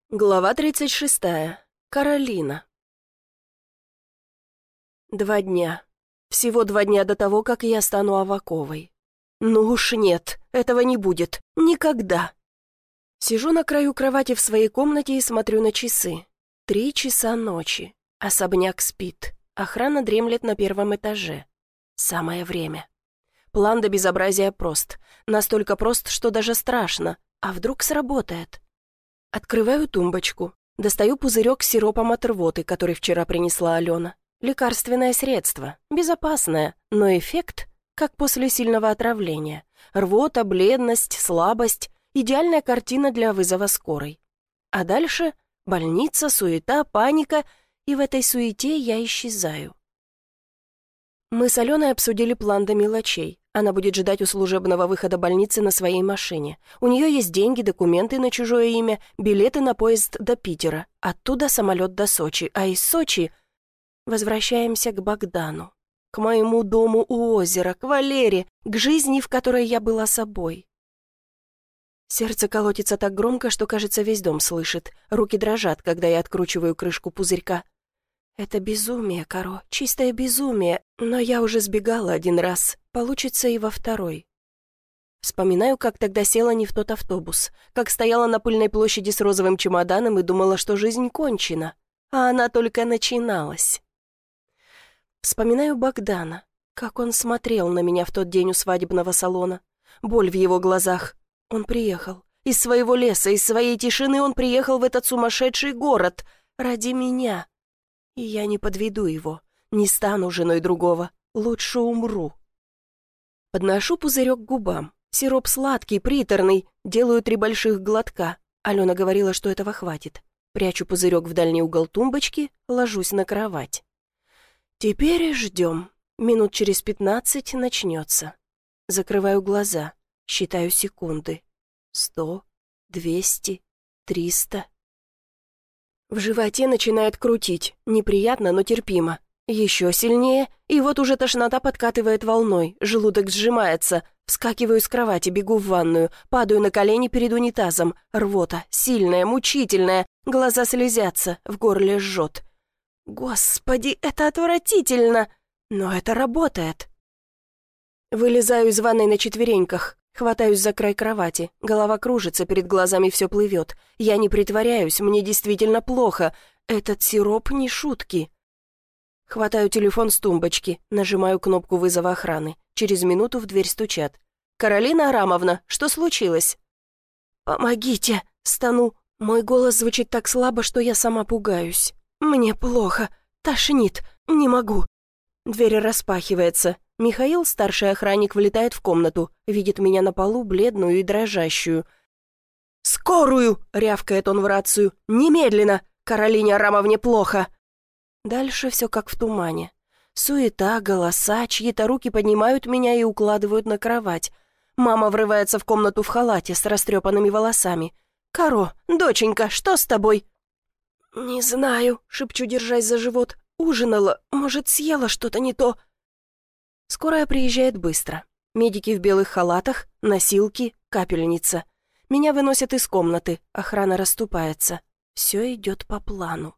Глава 36. Каролина. 2 дня. Всего 2 дня до того, как я стану Аваковой. Ну уж нет, этого не будет. Никогда. Сижу на краю кровати в своей комнате и смотрю на часы. 3 часа ночи. Особняк спит. Охрана дремлет на 1-м этаже. Самое время. План до безобразия прост. Настолько прост, что даже страшно. А вдруг сработает? Открываю тумбочку, достаю пузырек с сиропом от рвоты, который вчера принесла Алена. Лекарственное средство, безопасное, но эффект, как после сильного отравления. Рвота, бледность, слабость – идеальная картина для вызова скорой. А дальше больница, суета, паника, и в этой суете я исчезаю. Мы с Аленой обсудили план до мелочей. Она будет ждать у служебного выхода больницы на своей машине. У нее есть деньги, документы на чужое имя, билеты на поезд до Питера, оттуда самолет до Сочи, а из Сочи возвращаемся к Богдану, к моему дому у озера, к Валере, к жизни, в которой я была собой. Сердце колотится так громко, что, кажется, весь дом слышит. Руки дрожат, когда я откручиваю крышку пузырька. Это безумие, Каро, чистое безумие, но я уже сбегала 1 раз, получится и во 2-й. Вспоминаю, как тогда села не в тот автобус, как стояла на пыльной площади с розовым чемоданом и думала, что жизнь кончена, а она только начиналась. Вспоминаю Богдана, как он смотрел на меня в тот день у свадебного салона, боль в его глазах. Он приехал, из своего леса, из своей тишины он приехал в этот сумасшедший город ради меня. И я не подведу его, не стану женой другого, лучше умру. Подношу пузырек к губам. Сироп сладкий, приторный, делаю 3 больших глотка. Алена говорила, что этого хватит. Прячу пузырек в дальний угол тумбочки, ложусь на кровать. Теперь ждем. Минут через 15 начнется. Закрываю глаза, считаю секунды. 100, 200, 300... В животе начинает крутить, неприятно, но терпимо. Еще сильнее, и вот уже тошнота подкатывает волной, желудок сжимается. Вскакиваю с кровати, бегу в ванную, падаю на колени перед унитазом. Рвота, сильная, мучительная, глаза слезятся, в горле жжет. Господи, это отвратительно, но это работает. Вылезаю из ванной на четвереньках. Хватаюсь за край кровати, голова кружится, перед глазами все плывет. Я не притворяюсь, мне действительно плохо. Этот сироп не шутки. Хватаю телефон с тумбочки, нажимаю кнопку вызова охраны. Через минуту в дверь стучат. «Каролина Арамовна, что случилось?» «Помогите!» — стану. Мой голос звучит так слабо, что я сама пугаюсь. «Мне плохо. Тошнит. Не могу». Дверь распахивается. Михаил, старший охранник, влетает в комнату, видит меня на полу, бледную и дрожащую. «Скорую!» — рявкает он в рацию. «Немедленно! Каролине Арамовне плохо!» Дальше все как в тумане. Суета, голоса, чьи-то руки поднимают меня и укладывают на кровать. Мама врывается в комнату в халате с растрепанными волосами. «Каро, доченька, что с тобой?» «Не знаю», — шепчу, держась за живот. «Ужинала, может, съела что-то не то». Скорая приезжает быстро. Медики в белых халатах, носилки, капельница. Меня выносят из комнаты, охрана расступается. Все идет по плану.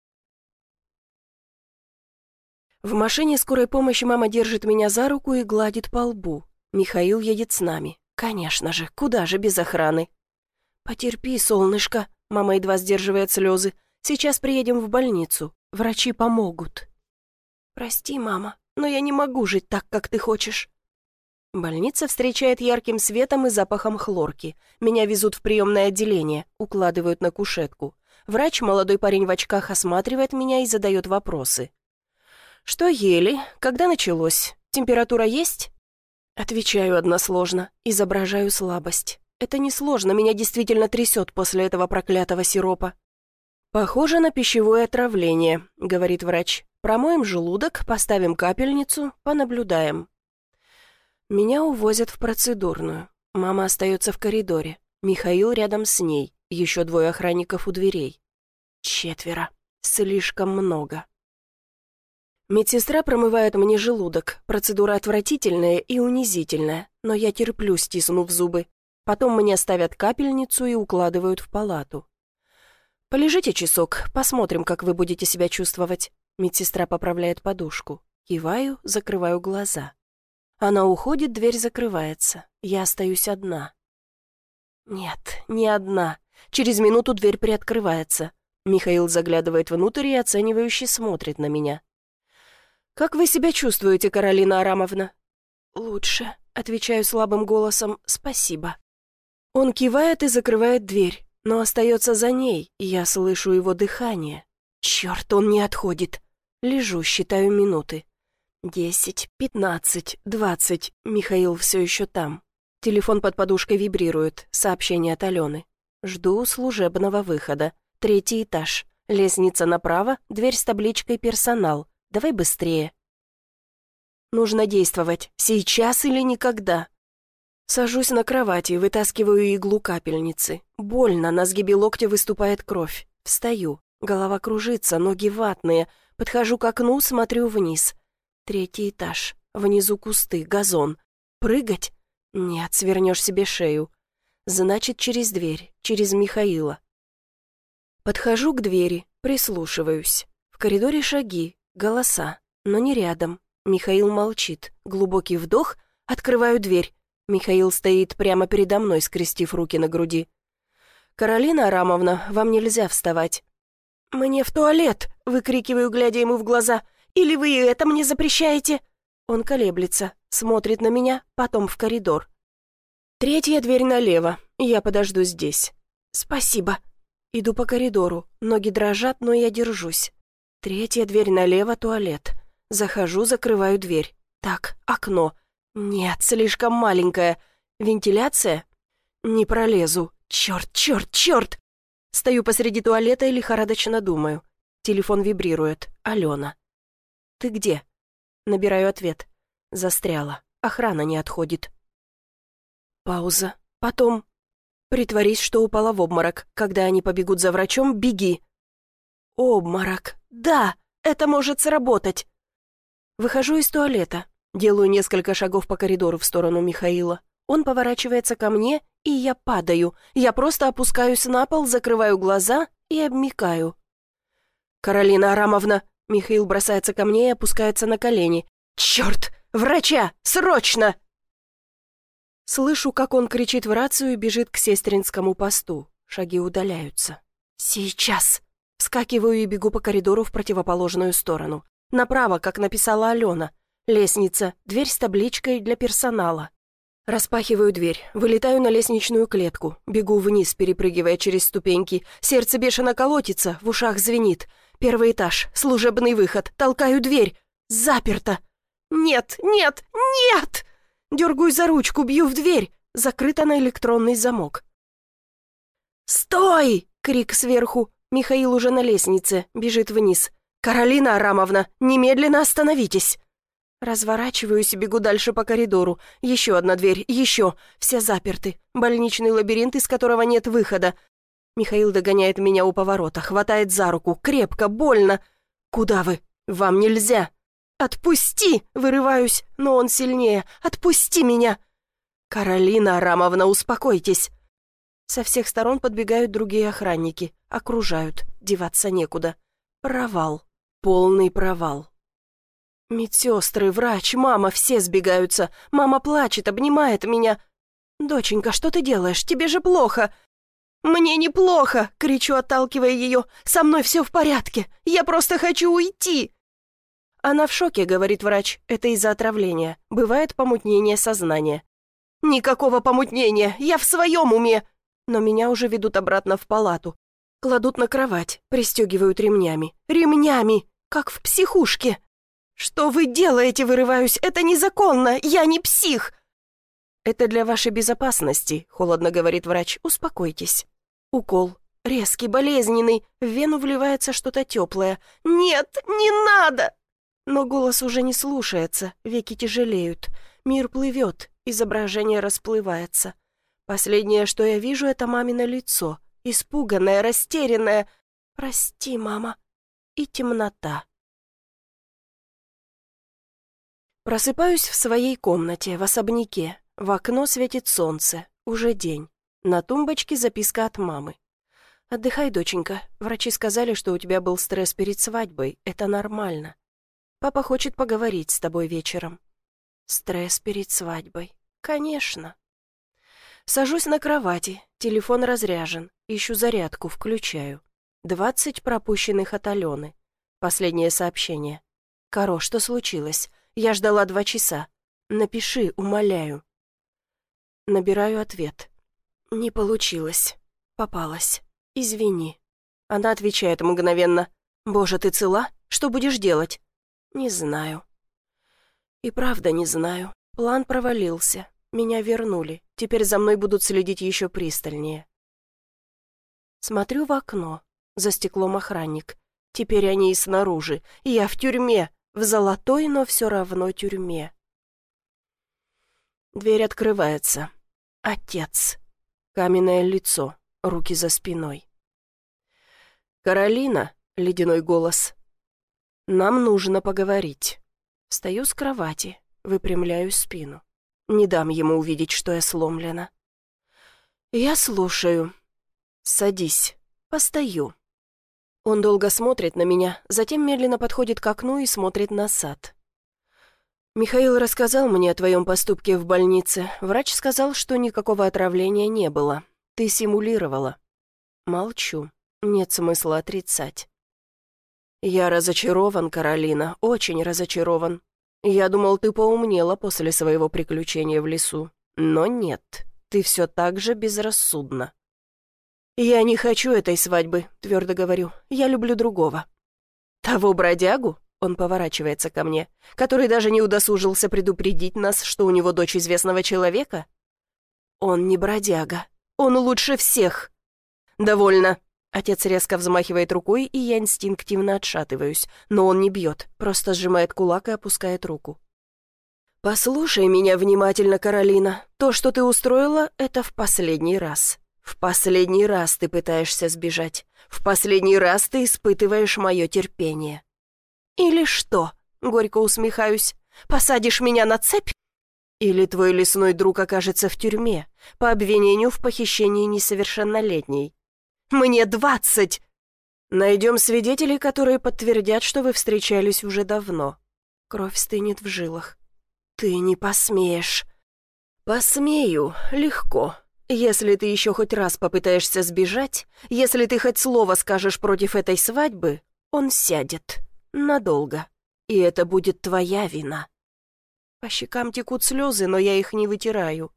В машине скорой помощи мама держит меня за руку и гладит по лбу. Михаил едет с нами. Конечно же, куда же без охраны? «Потерпи, солнышко», — мама едва сдерживает слезы. «Сейчас приедем в больницу. Врачи помогут». «Прости, мама, но я не могу жить так, как ты хочешь». Больница встречает ярким светом и запахом хлорки. Меня везут в приемное отделение, укладывают на кушетку. Врач, молодой парень в очках, осматривает меня и задает вопросы. «Что ели? Когда началось? Температура есть?» Отвечаю односложно, изображаю слабость. Это несложно, меня действительно трясет после этого проклятого сиропа. «Похоже на пищевое отравление», — говорит врач. «Промоем желудок, поставим капельницу, понаблюдаем». Меня увозят в процедурную. Мама остается в коридоре. Михаил рядом с ней. Еще 2 охранников у дверей. 4. Слишком много. Медсестра промывает мне желудок. Процедура отвратительная и унизительная, но я терплю, стиснув зубы. Потом мне ставят капельницу и укладывают в палату. «Полежите часок, посмотрим, как вы будете себя чувствовать». Медсестра поправляет подушку. Киваю, закрываю глаза. Она уходит, дверь закрывается. Я остаюсь одна. Нет, не одна. Через минуту дверь приоткрывается. Михаил заглядывает внутрь и оценивающе смотрит на меня. «Как вы себя чувствуете, Каролина Арамовна?» «Лучше», — отвечаю слабым голосом, «спасибо». Он кивает и закрывает дверь, но остается за ней, и я слышу его дыхание. Черт, он не отходит. Лежу, считаю минуты. 10, 15, 20. Михаил все еще там. Телефон под подушкой вибрирует. Сообщение от Алены. Жду служебного выхода. 3-й этаж. Лестница направо, дверь с табличкой «Персонал». Давай быстрее. Нужно действовать. Сейчас или никогда. Сажусь на кровати, вытаскиваю иглу капельницы. Больно, на сгибе локтя выступает кровь. Встаю. Голова кружится, ноги ватные. Подхожу к окну, смотрю вниз. 3-й этаж. Внизу кусты, газон. Прыгать? Нет, свернешь себе шею. Значит, через дверь, через Михаила. Подхожу к двери, прислушиваюсь. В коридоре шаги, голоса, но не рядом. Михаил молчит. Глубокий вдох, открываю дверь. Михаил стоит прямо передо мной, скрестив руки на груди. «Каролина Арамовна, вам нельзя вставать». «Мне в туалет!» — выкрикиваю, глядя ему в глаза. «Или вы и это мне запрещаете?» Он колеблется, смотрит на меня, потом в коридор. 3-я дверь налево, я подожду здесь. «Спасибо». Иду по коридору, ноги дрожат, но я держусь. 3-я дверь налево, туалет. Захожу, закрываю дверь. Так, окно. Нет, слишком маленькое. Вентиляция? Не пролезу. Черт, черт, черт! Стою посреди туалета и лихорадочно думаю. Телефон вибрирует. Алена. «Ты где?» Набираю ответ. Застряла. Охрана не отходит. Пауза. Потом. Притворись, что упала в обморок. Когда они побегут за врачом, беги. Обморок. Да, это может сработать. Выхожу из туалета. Делаю несколько шагов по коридору в сторону Михаила. Он поворачивается ко мне, и я падаю. Я просто опускаюсь на пол, закрываю глаза и обмикаю. «Каролина Арамовна!» Михаил бросается ко мне и опускается на колени. «Черт! Врача! Срочно!» Слышу, как он кричит в рацию и бежит к сестринскому посту. Шаги удаляются. «Сейчас!» Вскакиваю и бегу по коридору в противоположную сторону. Направо, как написала Алена. Лестница, дверь с табличкой для персонала. Распахиваю дверь, вылетаю на лестничную клетку, бегу вниз, перепрыгивая через ступеньки. Сердце бешено колотится, в ушах звенит. 1-й этаж, служебный выход, толкаю дверь. Заперто. Нет, нет, нет! Дергаю за ручку, бью в дверь. Закрыта на электронный замок. «Стой!» — крик сверху. Михаил уже на лестнице, бежит вниз. «Каролина Арамовна, немедленно остановитесь!» Разворачиваюсь и бегу дальше по коридору. Еще одна дверь, еще. Все заперты. Больничный лабиринт, из которого нет выхода. Михаил догоняет меня у поворота, хватает за руку. Крепко, больно. «Куда вы? Вам нельзя!» «Отпусти!» — вырываюсь, но он сильнее. «Отпусти меня!» «Каролина Арамовна, успокойтесь!» Со всех сторон подбегают другие охранники. Окружают. Деваться некуда. Провал. Полный провал. Медсестры, врач, мама, все сбегаются. Мама плачет, обнимает меня. «Доченька, что ты делаешь? Тебе же плохо!» «Мне неплохо!» — кричу, отталкивая ее. «Со мной все в порядке! Я просто хочу уйти!» «Она в шоке», — говорит врач. «Это из-за отравления. Бывает помутнение сознания». «Никакого помутнения! Я в своем уме!» Но меня уже ведут обратно в палату. Кладут на кровать, пристегивают ремнями. Ремнями! Как в психушке! «Что вы делаете?» — вырываюсь. «Это незаконно! Я не псих!» «Это для вашей безопасности», — холодно говорит врач. «Успокойтесь». Укол. Резкий, болезненный. В вену вливается что-то теплое. «Нет, не надо!» Но голос уже не слушается, веки тяжелеют. Мир плывет, изображение расплывается. Последнее, что я вижу, это мамино лицо. Испуганное, растерянное. «Прости, мама». И темнота. Просыпаюсь в своей комнате, в особняке. В окно светит солнце. Уже день. На тумбочке записка от мамы. Отдыхай, доченька. Врачи сказали, что у тебя был стресс перед свадьбой. Это нормально. Папа хочет поговорить с тобой вечером». «Стресс перед свадьбой. Конечно». Сажусь на кровати, телефон разряжен, ищу зарядку, включаю. 20 пропущенных от Алены. Последнее сообщение. «Каро, что случилось? Я ждала 2 часа. Напиши, умоляю». Набираю ответ. «Не получилось. Попалась. Извини». Она отвечает мгновенно. «Боже, ты цела? Что будешь делать?» «Не знаю». И правда не знаю. План провалился. Меня вернули. Теперь за мной будут следить еще пристальнее. Смотрю в окно. За стеклом охранник. Теперь они и снаружи. Я в тюрьме. В золотой, но все равно тюрьме. Дверь открывается. Отец. Каменное лицо. Руки за спиной. «Каролина», — ледяной голос. «Нам нужно поговорить». Встаю с кровати, выпрямляю спину. Не дам ему увидеть, что я сломлена. «Я слушаю». «Садись. Постою». Он долго смотрит на меня, затем медленно подходит к окну и смотрит на сад. «Михаил рассказал мне о твоем поступке в больнице. Врач сказал, что никакого отравления не было. Ты симулировала». Молчу. Нет смысла отрицать. «Я разочарован, Каролина, очень разочарован. Я думал, ты поумнела после своего приключения в лесу. Но нет, ты все так же безрассудна». «Я не хочу этой свадьбы», — твердо говорю. «Я люблю другого». «Того бродягу?» — он поворачивается ко мне. «Который даже не удосужился предупредить нас, что у него дочь известного человека?» «Он не бродяга. Он лучше всех». «Довольно». Отец резко взмахивает рукой, и я инстинктивно отшатываюсь. Но он не бьет, просто сжимает кулак и опускает руку. «Послушай меня внимательно, Каролина. То, что ты устроила, это в последний раз. В последний раз ты пытаешься сбежать. В последний раз ты испытываешь мое терпение». «Или что?» — горько усмехаюсь. «Посадишь меня на цепь?» «Или твой лесной друг окажется в тюрьме по обвинению в похищении несовершеннолетней». «Мне 20!» «Найдем свидетелей, которые подтвердят, что вы встречались уже давно». Кровь стынет в жилах. «Ты не посмеешь». «Посмею, легко. Если ты еще хоть раз попытаешься сбежать, если ты хоть слово скажешь против этой свадьбы, он сядет. Надолго. И это будет твоя вина». По щекам текут слезы, но я их не вытираю.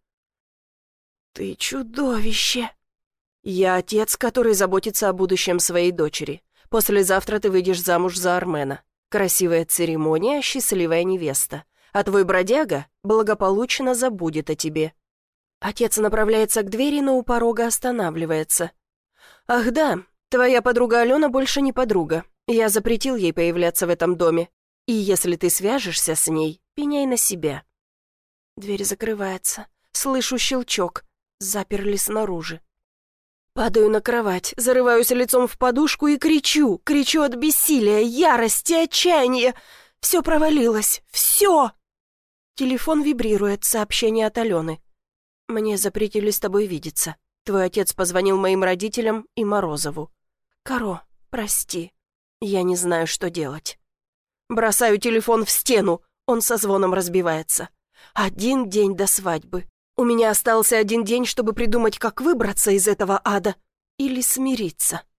«Ты чудовище!» «Я отец, который заботится о будущем своей дочери. Послезавтра ты выйдешь замуж за Армена. Красивая церемония, счастливая невеста. А твой бродяга благополучно забудет о тебе». Отец направляется к двери, но у порога останавливается. «Ах да, твоя подруга Алена больше не подруга. Я запретил ей появляться в этом доме. И если ты свяжешься с ней, пеняй на себя». Дверь закрывается. Слышу щелчок. Заперли снаружи. Падаю на кровать, зарываюсь лицом в подушку и кричу от бессилия, ярости, отчаяния. Все провалилось, все! Телефон вибрирует, сообщение от Алены. «Мне запретили с тобой видеться. Твой отец позвонил моим родителям и Морозову. Каро, прости, я не знаю, что делать». Бросаю телефон в стену, он со звоном разбивается. 1 день до свадьбы. У меня остался 1 день, чтобы придумать, как выбраться из этого ада или смириться.